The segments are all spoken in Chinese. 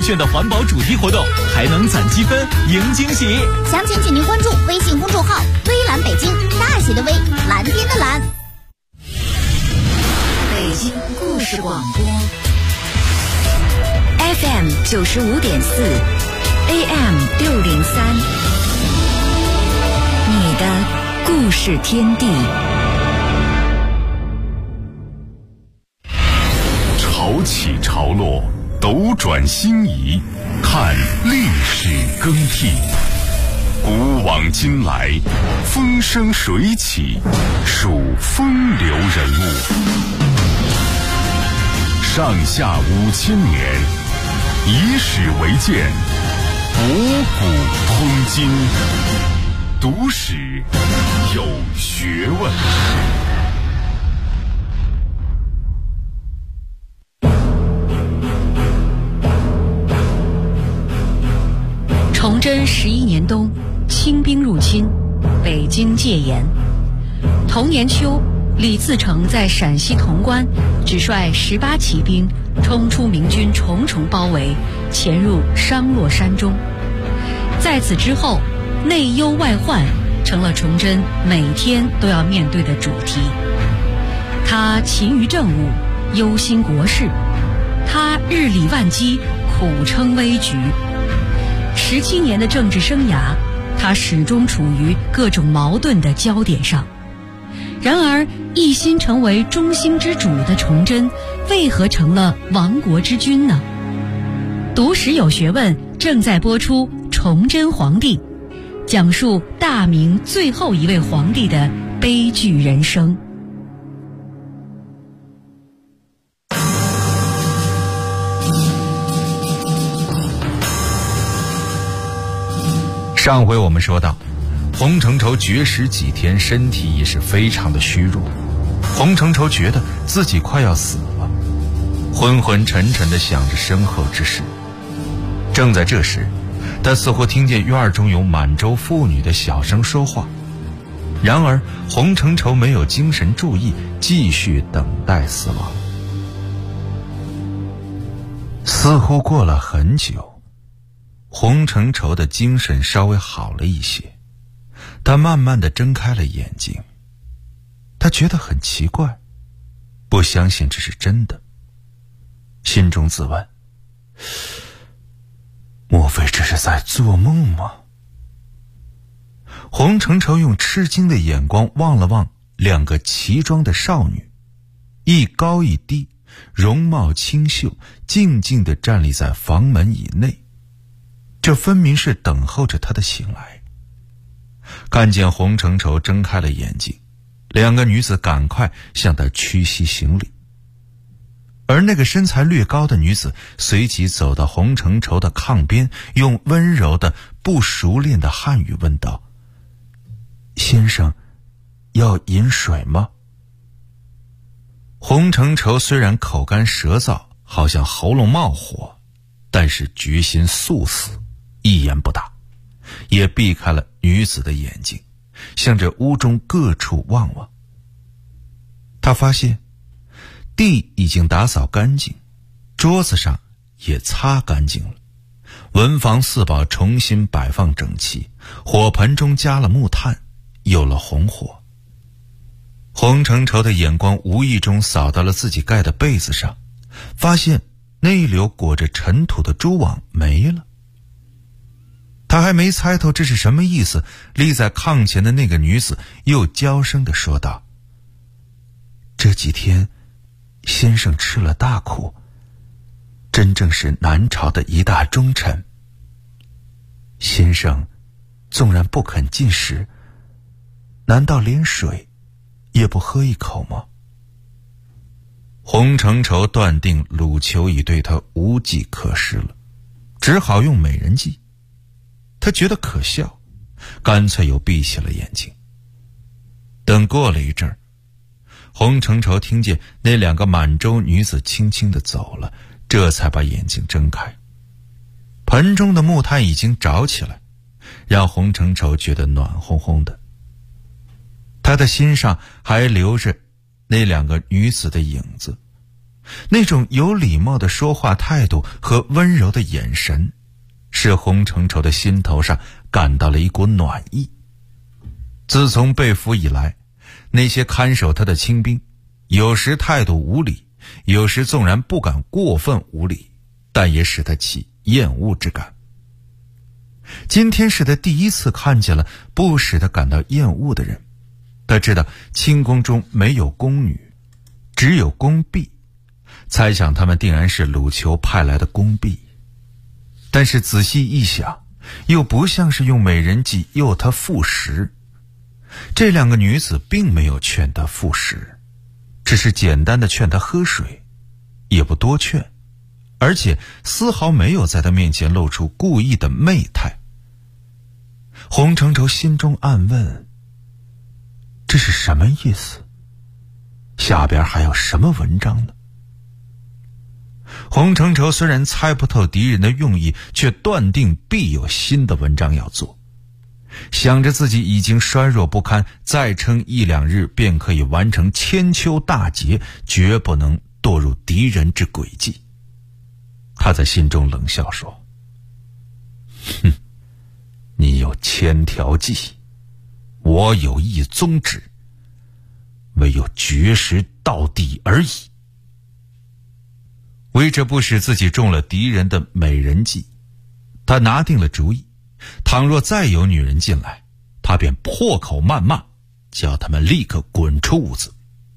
券的环保主题活动，还能攒积分赢惊喜。 详情请您关注微信公众号“微蓝北京”，大写的微，蓝天的蓝。 北京故事广播 FM 95.4 AM 603，你的故事天地。 潮起潮落，斗转星移，看历史更替。古往今来，风生水起，数风流人物。上下5000年，以史为鉴，博古通今，读史有学问。 崇祯11年冬，清兵入侵，北京戒严。同年秋，李自成在陕西潼关只率18骑兵冲出明军重重包围，潜入商洛山中。在此之后，内忧外患成了崇祯每天都要面对的主题。他勤于政务，忧心国事，他日理万机，苦撑危局。17年的政治生涯，他始终处于各种矛盾的焦点上。然而，一心成为中兴之主的崇祯，为何成了亡国之君呢？读史有学问正在播出《崇祯皇帝》，讲述大明最后一位皇帝的悲剧人生。 上回我们说到，洪承畴绝食几天，身体也是非常的虚弱。洪承畴觉得自己快要死了，昏昏沉沉地想着身后之事。正在这时，他似乎听见院中有满洲妇女的小声说话。然而洪承畴没有精神注意，继续等待死亡。似乎过了很久，洪承畴的精神稍微好了一些，他慢慢地睁开了眼睛。他觉得很奇怪，不相信这是真的，心中自问：莫非这是在做梦吗？洪承畴用吃惊的眼光望了望两个齐装的少女，一高一低，容貌清秀，静静地站立在房门以内，这分明是等候着他的醒来。看见洪承畴睁开了眼睛，两个女子赶快向他屈膝行礼，而那个身材略高的女子随即走到洪承畴的炕边，用温柔的不熟练的汉语问道：先生，要饮水吗？洪承畴虽然口干舌燥，好像喉咙冒火，但是决心速死，一言不答，也避开了女子的眼睛，向着屋中各处望望。他发现地已经打扫干净，桌子上也擦干净了，文房四宝重新摆放整齐，火盆中加了木炭，有了红火。洪承畴的眼光无意中扫到了自己盖的被子上，发现那一绺裹着尘土的蛛网没了。他还没猜透这是什么意思，立在炕前的那个女子又娇声地说道：这几天先生吃了大苦，真正是南朝的一大忠臣。先生纵然不肯进食，难道连水也不喝一口吗？洪承畴断定鲁求已对他无计可施了，只好用美人计。他觉得可笑，干脆又闭起了眼睛。等过了一阵儿，洪承畴听见那两个满洲女子轻轻地走了，这才把眼睛睁开。盆中的木炭已经着起来，让洪承畴觉得暖烘烘的。他的心上还留着那两个女子的影子， 那种有礼貌的说话态度和温柔的眼神，使洪承畴的心头上感到了一股暖意。自从被俘以来，那些看守他的清兵，有时态度无礼，有时纵然不敢过分无礼，但也使他起厌恶之感。今天是他第一次看见了不使他感到厌恶的人。他知道清宫中没有宫女，只有宫婢，猜想他们定然是鲁丘派来的宫婢。但是仔细一想，又不像是用美人计诱他赴食。这两个女子并没有劝他赴食，只是简单的劝他喝水，也不多劝，而且丝毫没有在他面前露出故意的媚态。洪承畴心中暗问，这是什么意思？下边还有什么文章呢？洪承畴虽然猜不透敌人的用意，却断定必有新的文章要做。想着自己已经衰弱不堪，再撑1、2日便可以完成千秋大捷，绝不能堕入敌人之诡计。他在心中冷笑说，哼，你有1000条计，我有一宗旨，唯有绝食到底而已。为这不使自己中了敌人的美人计，他拿定了主意，倘若再有女人进来，他便破口谩骂，叫他们立刻滚出屋子。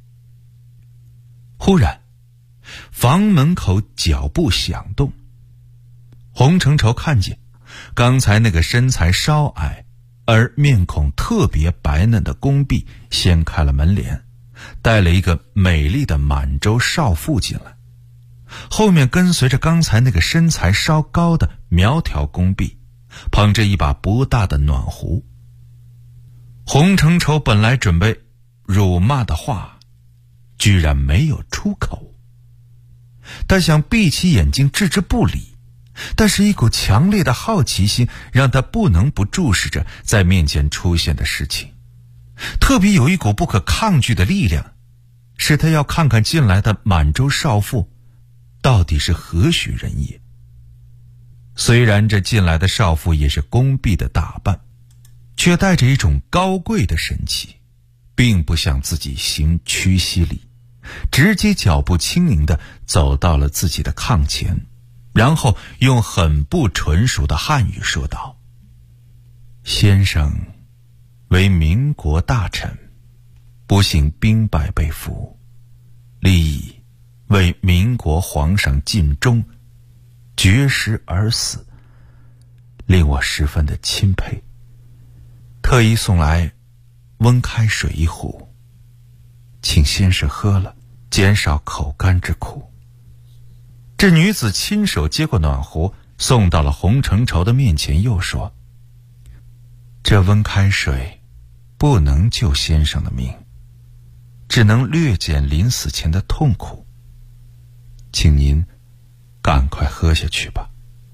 忽然房门口脚步响动，洪承畴看见刚才那个身材稍矮而面孔特别白嫩的宫婢掀开了门帘，带了一个美丽的满洲少妇进来，后面跟随着刚才那个身材稍高的苗条宫婢，捧着一把不大的暖壶。洪承畴本来准备辱骂的话，居然没有出口。他想闭起眼睛置之不理，但是一股强烈的好奇心让他不能不注视着在面前出现的事情，特别有一股不可抗拒的力量，使他要看看进来的满洲少妇到底是何许人也。虽然这进来的少妇也是宫婢的打扮，却带着一种高贵的神气，并不向自己行屈膝礼，直接脚步轻盈地走到了自己的炕前，然后用很不纯熟的汉语说道，先生为民国大臣，不幸兵败被俘，立意为民国皇上尽忠，绝食而死，令我十分的钦佩，特意送来温开水1壶，请先生喝了，减少口干之苦。这女子亲手接过暖壶，送到了洪承畴的面前，又说，这温开水不能救先生的命，只能略减临死前的痛苦，请您赶快喝下去吧。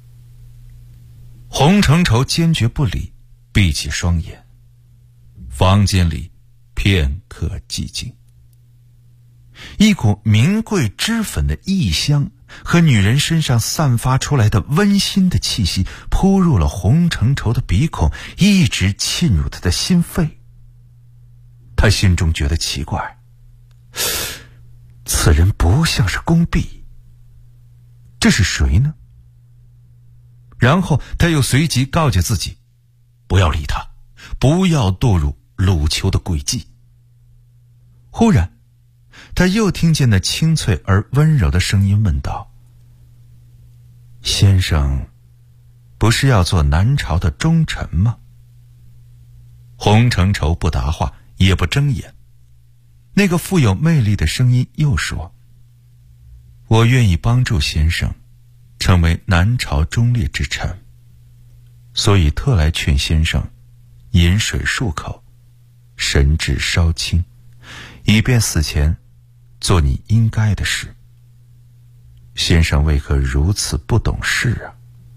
洪承畴坚决不理，闭起双眼。房间里片刻寂静，一股名贵脂粉的异香和女人身上散发出来的温馨的气息扑入了洪承畴的鼻孔，一直沁入他的心肺。他心中觉得奇怪，此人不像是宫婢，这是谁呢？然后他又随即告诫自己，不要理他，不要堕入鲁丘的诡计。忽然他又听见那清脆而温柔的声音问道，先生不是要做南朝的忠臣吗？洪承畴不答话，也不睁眼。那个富有魅力的声音又说，我愿意帮助先生成为南朝忠烈之臣，所以特来劝先生饮水漱口，神志稍清，以便死前做你应该的事。先生为何如此不懂事啊？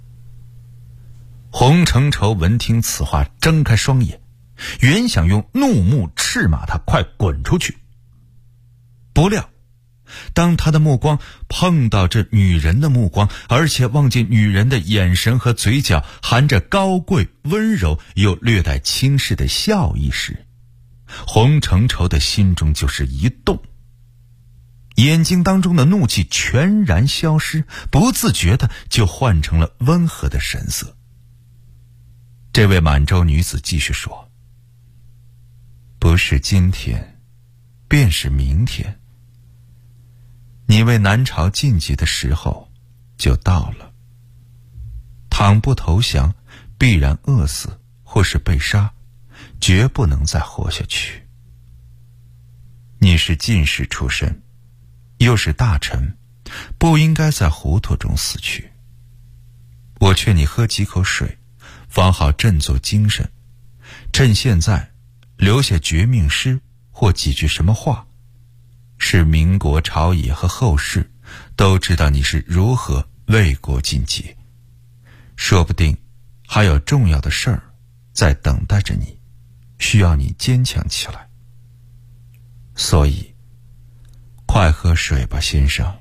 洪承畴闻听此话，睁开双眼，原想用怒目斥骂他快滚出去，不料当他的目光碰到这女人的目光，而且望见女人的眼神和嘴角含着高贵、温柔又略带轻视的笑意时，洪承畴的心中就是一动，眼睛当中的怒气全然消失，不自觉的就换成了温和的神色。这位满洲女子继续说：不是今天，便是明天，你为南朝晋级的时候就到了。倘不投降，必然饿死或是被杀，绝不能再活下去。你是进士出身，又是大臣，不应该在糊涂中死去。我劝你喝几口水，方好振作精神，趁现在留下绝命诗或几句什么话，使民国朝野和后世都知道你是如何为国尽节，说不定还有重要的事儿在等待着你，需要你坚强起来。所以快喝水吧，先生。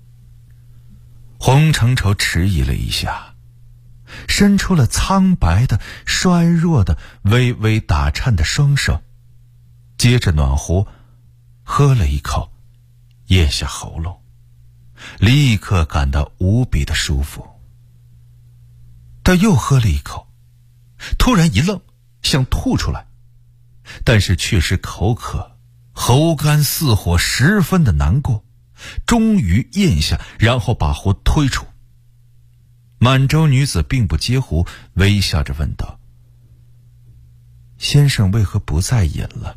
洪承畴迟疑了一下，伸出了苍白的、衰弱的、微微打颤的双手，接着暖壶喝了一口，咽下喉咙，立刻感到无比的舒服。他又喝了一口，突然一愣，想吐出来，但是却是口渴，喉干似火，十分的难过，终于咽下，然后把壶推出。满洲女子并不接壶，微笑着问道：先生为何不再饮了？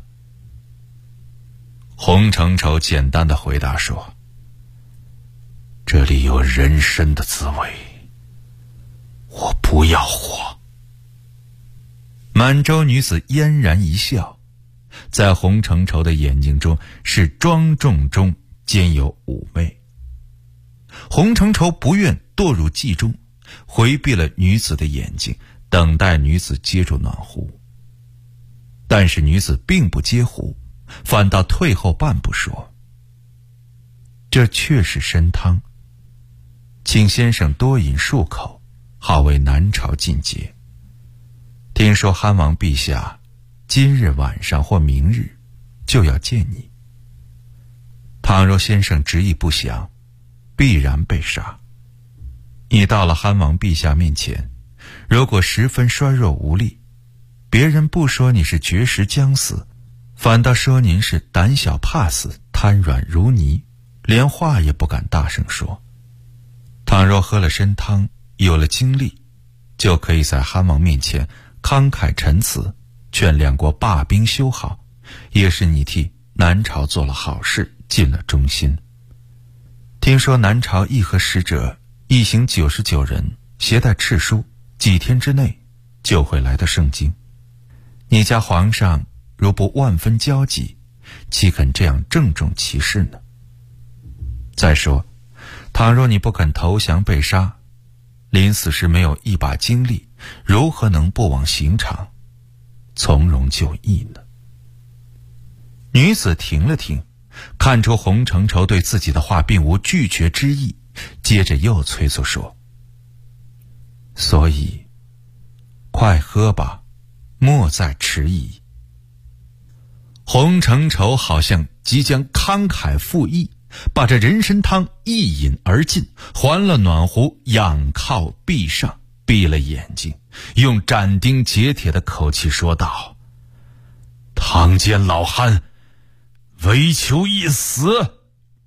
洪承畴简单的回答说：这里有人参的滋味，我不要活。满洲女子嫣然一笑，在洪承畴的眼睛中是庄重中兼有妩媚。洪承畴不愿堕入寂中，回避了女子的眼睛，等待女子接住暖壶。但是女子并不接壶，反倒退后半步说：这确是参汤，请先生多饮数口，好为南朝尽节。听说汉王陛下今日晚上或明日就要见你，倘若先生执意不降，必然被杀。你到了汉王陛下面前，如果十分衰弱无力，别人不说你是绝食将死，反倒说您是胆小怕死，瘫软如泥，连话也不敢大声说。倘若喝了参汤，有了精力，就可以在汉王面前慷慨陈词，劝两国罢兵修好，也是你替南朝做了好事，尽了忠心。听说南朝议和使者一行99人，携带敕书，几天之内就会来到盛京。你家皇上如不万分焦急，岂肯这样郑重其事呢？再说，倘若你不肯投降被杀，临死时没有一把精力，如何能不往刑场从容就义呢？女子停了停，看出洪承畴对自己的话并无拒绝之意，接着又催促说：所以快喝吧，莫再迟疑。洪承畴好像即将慷慨赴义，把这人参汤一饮而尽，还了暖壶，仰靠壁上，闭了眼睛，用斩钉截铁的口气说道：堂间老汉唯求一死。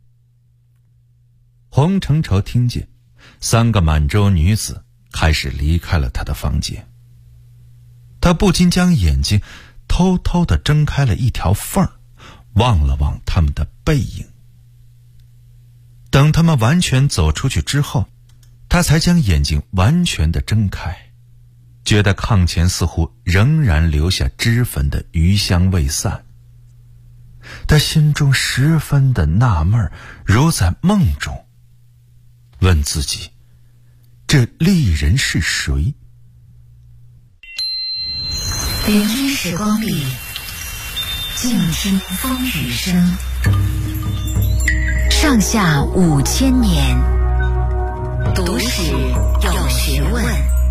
洪承畴听见3个满洲女子开始离开了他的房间，他不禁将眼睛偷偷地睁开了一条缝儿，望了望他们的背影。等他们完全走出去之后，他才将眼睛完全地睁开，觉得炕前似乎仍然留下脂粉的余香未散。他心中十分的纳闷，如在梦中，问自己：这丽人是谁？ 聆听时光里，静听风雨声。 上下5000年，读史有学问。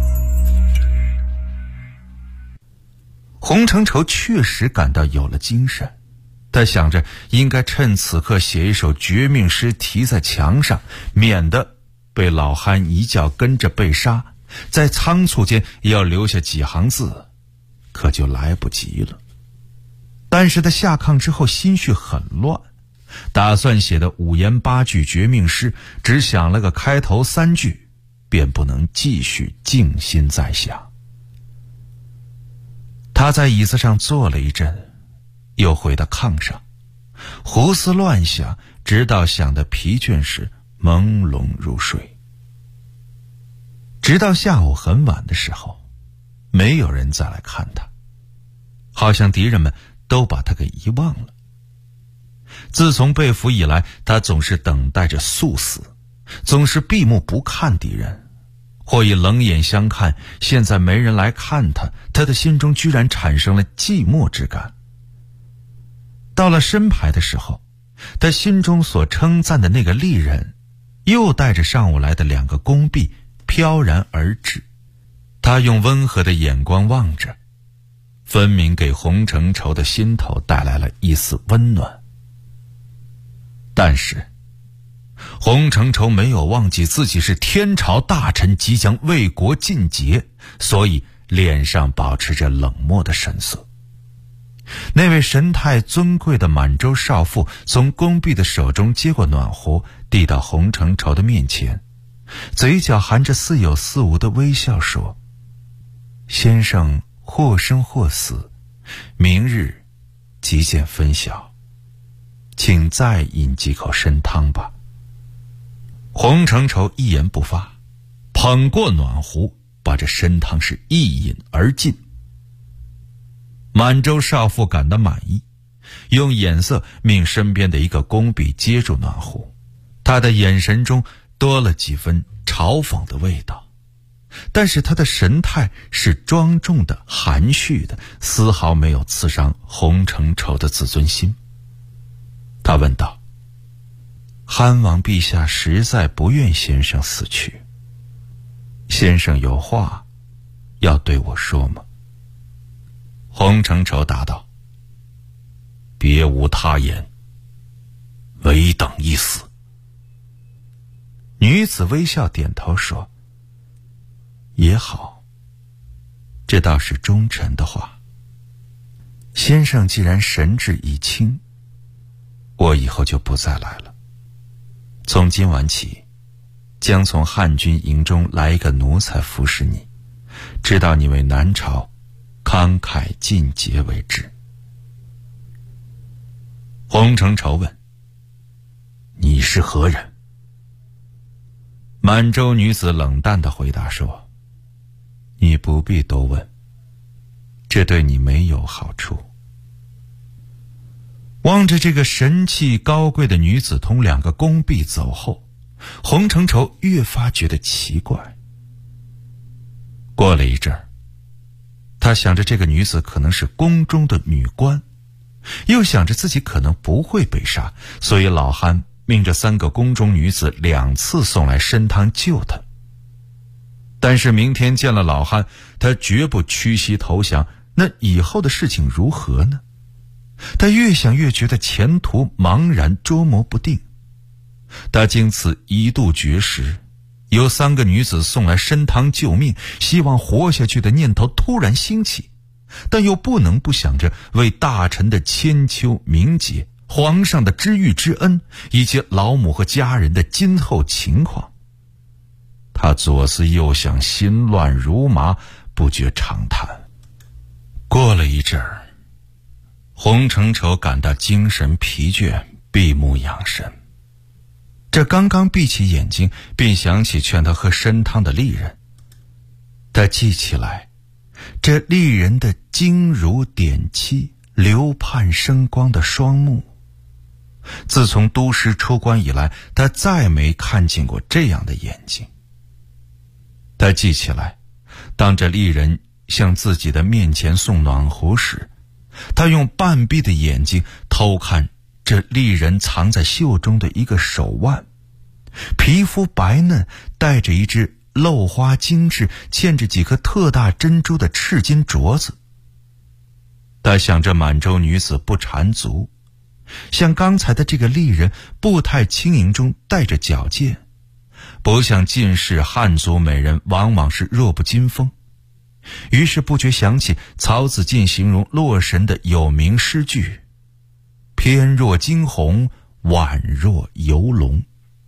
洪承畴确实感到有了精神，他想着应该趁此刻写一首绝命诗题在墙上，免得被老憨一觉跟着被杀，在仓促间也要留下几行字，可就来不及了。但是他下炕之后心绪很乱，打算写的5言8句绝命诗，只想了个开头3句，便不能继续静心在想。他在椅子上坐了一阵，又回到炕上，胡思乱想，直到想得疲倦时朦胧入睡。直到下午很晚的时候，没有人再来看他，好像敌人们都把他给遗忘了。自从被俘以来，他总是等待着速死，总是闭目不看敌人，或以冷眼相看。现在没人来看他，他的心中居然产生了寂寞之感。到了申牌的时候，他心中所称赞的那个丽人，又带着上午来的2个宫婢飘然而至。他用温和的眼光望着，分明给洪承畴的心头带来了一丝温暖。但是洪承畴没有忘记自己是天朝大臣，即将为国尽节，所以脸上保持着冷漠的神色。那位神态尊贵的满洲少妇从宫婢的手中接过暖壶，递到洪承畴的面前，嘴角含着似有似无的微笑说：先生或生或死，明日即见分晓，请再饮几口参汤吧。洪承畴一言不发，捧过暖壶，把这参汤是一饮而尽。满洲少妇感到满意，用眼色命身边的一个宫婢接住暖壶，他的眼神中多了几分嘲讽的味道，但是他的神态是庄重的、含蓄的，丝毫没有刺伤洪承畴的自尊心。他问道：憨王陛下实在不愿先生死去，先生有话要对我说吗？洪承畴答道：别无他言，唯等一死。女子微笑点头说：也好，这倒是忠臣的话。先生既然神志已清，我以后就不再来了。从今晚起，将从汉军营中来一个奴才服侍你，直到你为南朝慷慨尽节为止。洪承畴问：你是何人？满洲女子冷淡地回答说：你不必多问，这对你没有好处。望着这个神气高贵的女子同2个宫婢走后，洪承畴越发觉得奇怪。过了一阵儿，他想着这个女子可能是宫中的女官，又想着自己可能不会被杀，所以老憨命这3个宫中女子2次送来参汤救他。但是明天见了老憨，他绝不屈膝投降，那以后的事情如何呢？他越想越觉得前途茫然，捉摸不定。他经此一度绝食，有3个女子送来参汤救命，希望活下去的念头突然兴起，但又不能不想着为大臣的千秋名节、皇上的知遇之恩，以及老母和家人的今后情况。他左思右想，心乱如麻，不觉长叹。过了一阵儿，洪承畴感到精神疲倦，闭目养神。这刚刚闭起眼睛，便想起劝他喝参汤的丽人。他记起来，这丽人的晶如点漆，流盼生光的双目。自从督师出关以来，他再没看见过这样的眼睛。他记起来，当这丽人向自己的面前送暖壶时，他用半闭的眼睛偷看这丽人藏在袖中的一个手腕，皮肤白嫩，带着一只镂花精致、嵌着几颗特大珍珠的赤金镯子。他想这满洲女子不缠足，像刚才的这个丽人步态轻盈中带着矫健，不像近世汉族美人往往是弱不禁风。于是不觉想起曹子敬形容洛神的有名诗句：翩若惊鸿，宛若游龙。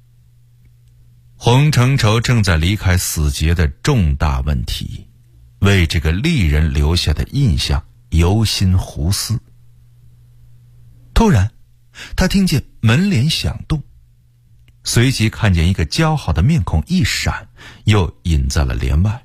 洪承畴正在离开死结的重大问题，为这个丽人留下的印象忧心胡思。突然他听见门帘响动，随即看见一个姣好的面孔一闪，又隐在了帘外。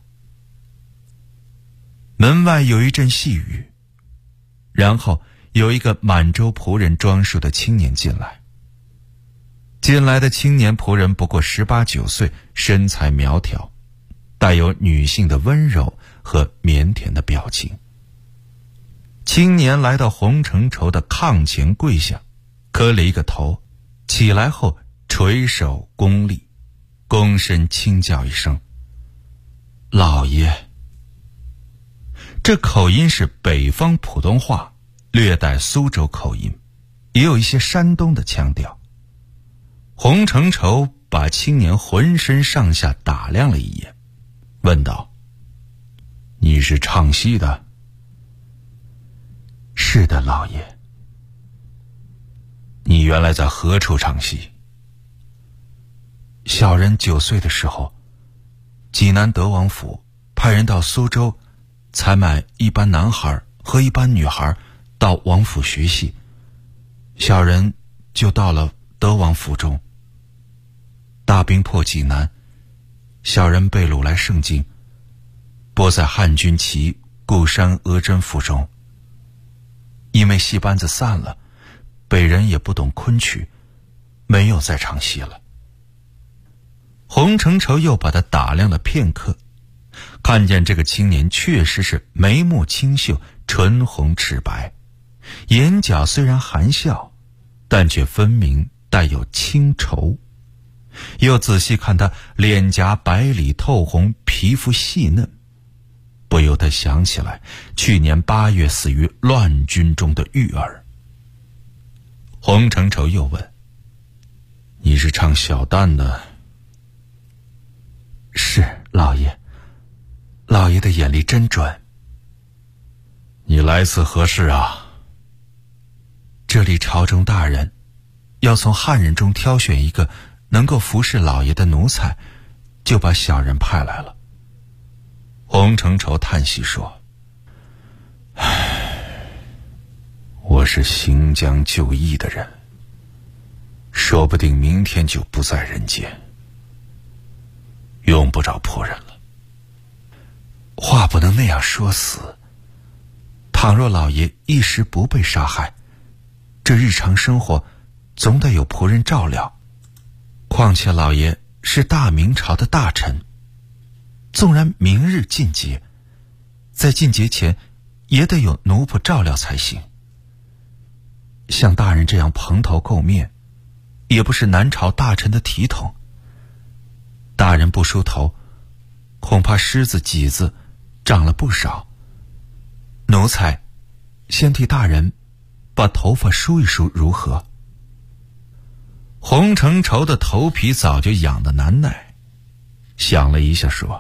门外有一阵细语，然后有一个满洲仆人装束的青年进来。进来的青年仆人不过18、19岁，身材苗条，带有女性的温柔和腼腆的表情。青年来到洪承畴的炕前跪下，磕了一个头，起来后垂手躬立，躬身轻叫一声：老爷。这口音是北方普通话，略带苏州口音，也有一些山东的腔调。洪承畴把青年浑身上下打量了一眼，问道：你是唱戏的？是的，老爷。你原来在何处唱戏？小人9岁的时候，济南德王府派人到苏州采买一班男孩和一班女孩到王府学戏，小人就到了德王府中。大兵破济南，小人被掳来盛京，拨在汉军旗固山额真府中。因为戏班子散了，北人也不懂昆曲，没有再唱戏了。洪承畴又把他打量了片刻，看见这个青年确实是眉目清秀，唇红齿白，眼角虽然含笑，但却分明带有清愁。又仔细看他脸颊白里透红，皮肤细嫩，不由得想起来去年8月死于乱军中的玉儿。洪承畴又问：你是唱小旦的？是，老爷。老爷的眼力真准。你来此何事啊？这里朝中大人要从汉人中挑选一个能够服侍老爷的奴才，就把小人派来了。洪承畴叹息说：我是行将就义的人，说不定明天就不在人间，用不着仆人了。话不能那样说死，倘若老爷一时不被杀害，这日常生活总得有仆人照料。况且老爷是大明朝的大臣，纵然明日进阶，在进阶前也得有奴仆照料才行。像大人这样蓬头垢面，也不是南朝大臣的体统。大人不梳头，恐怕虱子脊子长了不少。奴才先替大人把头发梳一梳如何？洪承畴的头皮早就痒得难耐，想了一下说：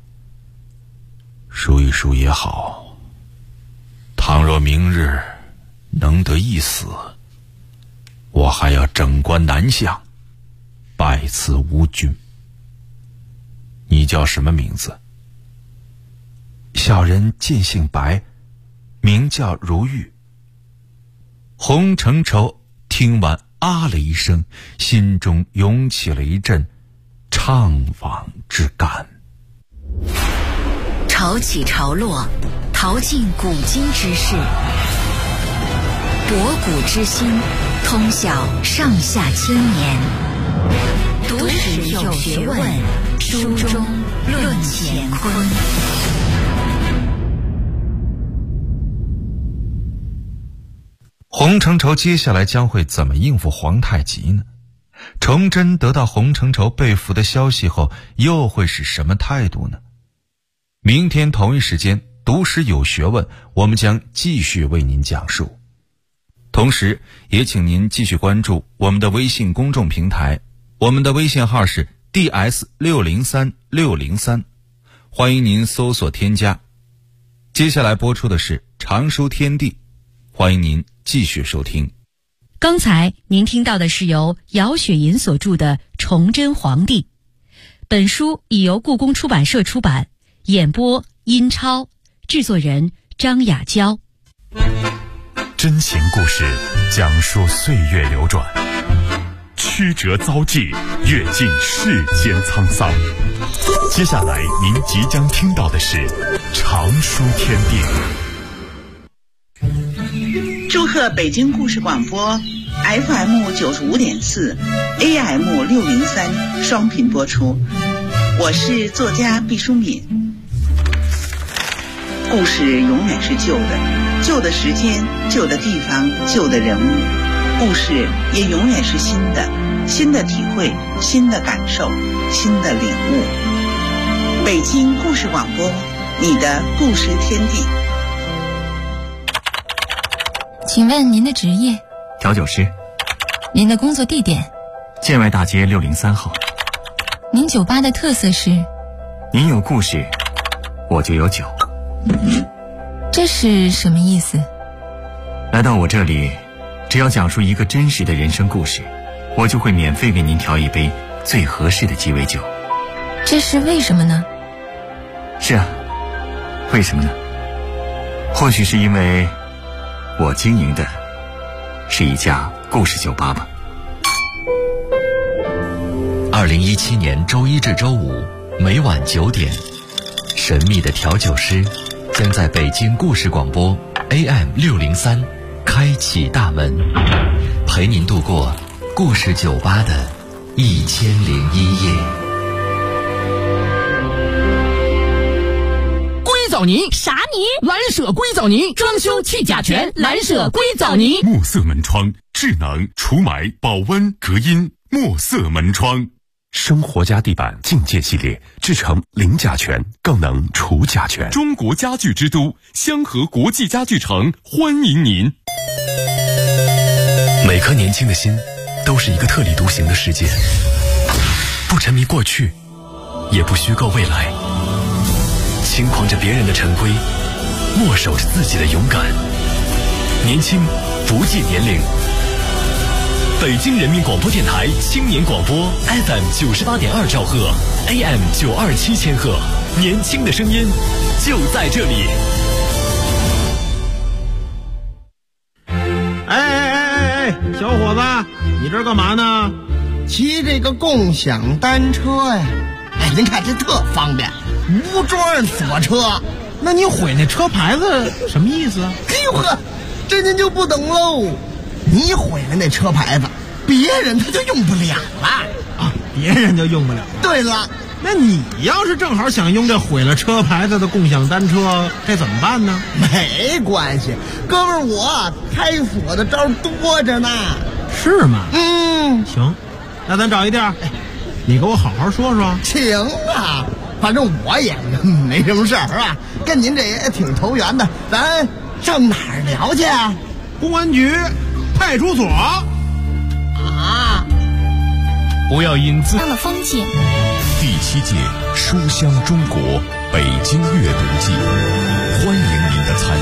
梳一梳也好，倘若明日能得一死，我还要整冠南向，拜赐吴君。你叫什么名字？小人见姓白，名叫如玉。洪承畴听完啊了一声，心中涌起了一阵怅惘之感。 潮起潮落，淘尽古今之事，博古知新，通晓上下千年。读史有学问，书中论乾坤。 洪洪承畴接下来将会怎么应付皇太极呢？崇祯得到洪承畴被俘的消息后，又会是什么态度呢？明天同一时间，读史有学问，我们将继续为您讲述。同时也请您继续关注我们的微信公众平台，我们的微信号是 DS603603，欢迎您搜索添加。接下来播出的是常书天地，欢迎您继续收听。 刚才您听到的是由姚雪银所著的《崇祯皇帝》，本书已由故宫出版社出版，演播殷超，制作人张雅娇。 真情故事讲述岁月流转，曲折遭际，阅尽世间沧桑。接下来您即将听到的是常书天地。 祝贺北京故事广播 FM 95.4 AM 603双频播出，我是作家毕淑敏。故事永远是旧的，旧的时间，旧的地方，旧的人物，故事也永远是新的，新的体会，新的感受，新的领悟。北京故事广播，你的故事天地。 请问您的职业？ 调酒师。 您的工作地点？ 建外大街603号。 您酒吧的特色是？ 您有故事，我就有酒。 这是什么意思？ 来到我这里，只要讲述一个真实的人生故事，我就会免费为您调一杯最合适的鸡尾酒。 这是为什么呢？ 是啊，为什么呢？或许是因为我经营的是一家故事酒吧吧。 2017年周一至周五每晚9点，神秘的调酒师将在北京故事广播 AM 603开启大门，陪您度过故事酒吧的1001夜。 硅藻泥啥泥？ 蓝舍硅藻泥，装修去甲醛，蓝舍硅藻泥。 墨色门窗，智能除霾、保温、隔音。墨色门窗，生活家地板境界系列，制成零甲醛，更能除甲醛。中国家具之都香河国际家具城欢迎您。 每颗年轻的心都是一个特立独行的世界，不沉迷过去，也不虚构未来，轻狂着别人的陈规，默守着自己的勇敢。年轻不计年龄。北京人民广播电台青年广播 FM 98.2兆赫 AM 927千赫，年轻的声音就在这里。 哎，小伙子，你这干嘛呢？ 骑这个共享单车呀。哎，您看这特方便，无桩锁车。 那你毁那车牌子什么意思啊？ 哎呦呵，这您就不懂喽。你毁了那车牌子，别人他就用不了了啊！别人就用不了了。 对了， 那你要是正好想用这毁了车牌子的共享单车，这怎么办呢？ 没关系，哥们儿，我开锁的招多着呢。 是吗？ 行， 那咱找一地儿，你给我好好说说。 行啊，反正我也没什么事儿啊，跟您这也挺投缘的，咱上哪儿聊去啊？ 公安局。派出所啊！ 不要因自当了风景。 第7届书香中国北京阅读季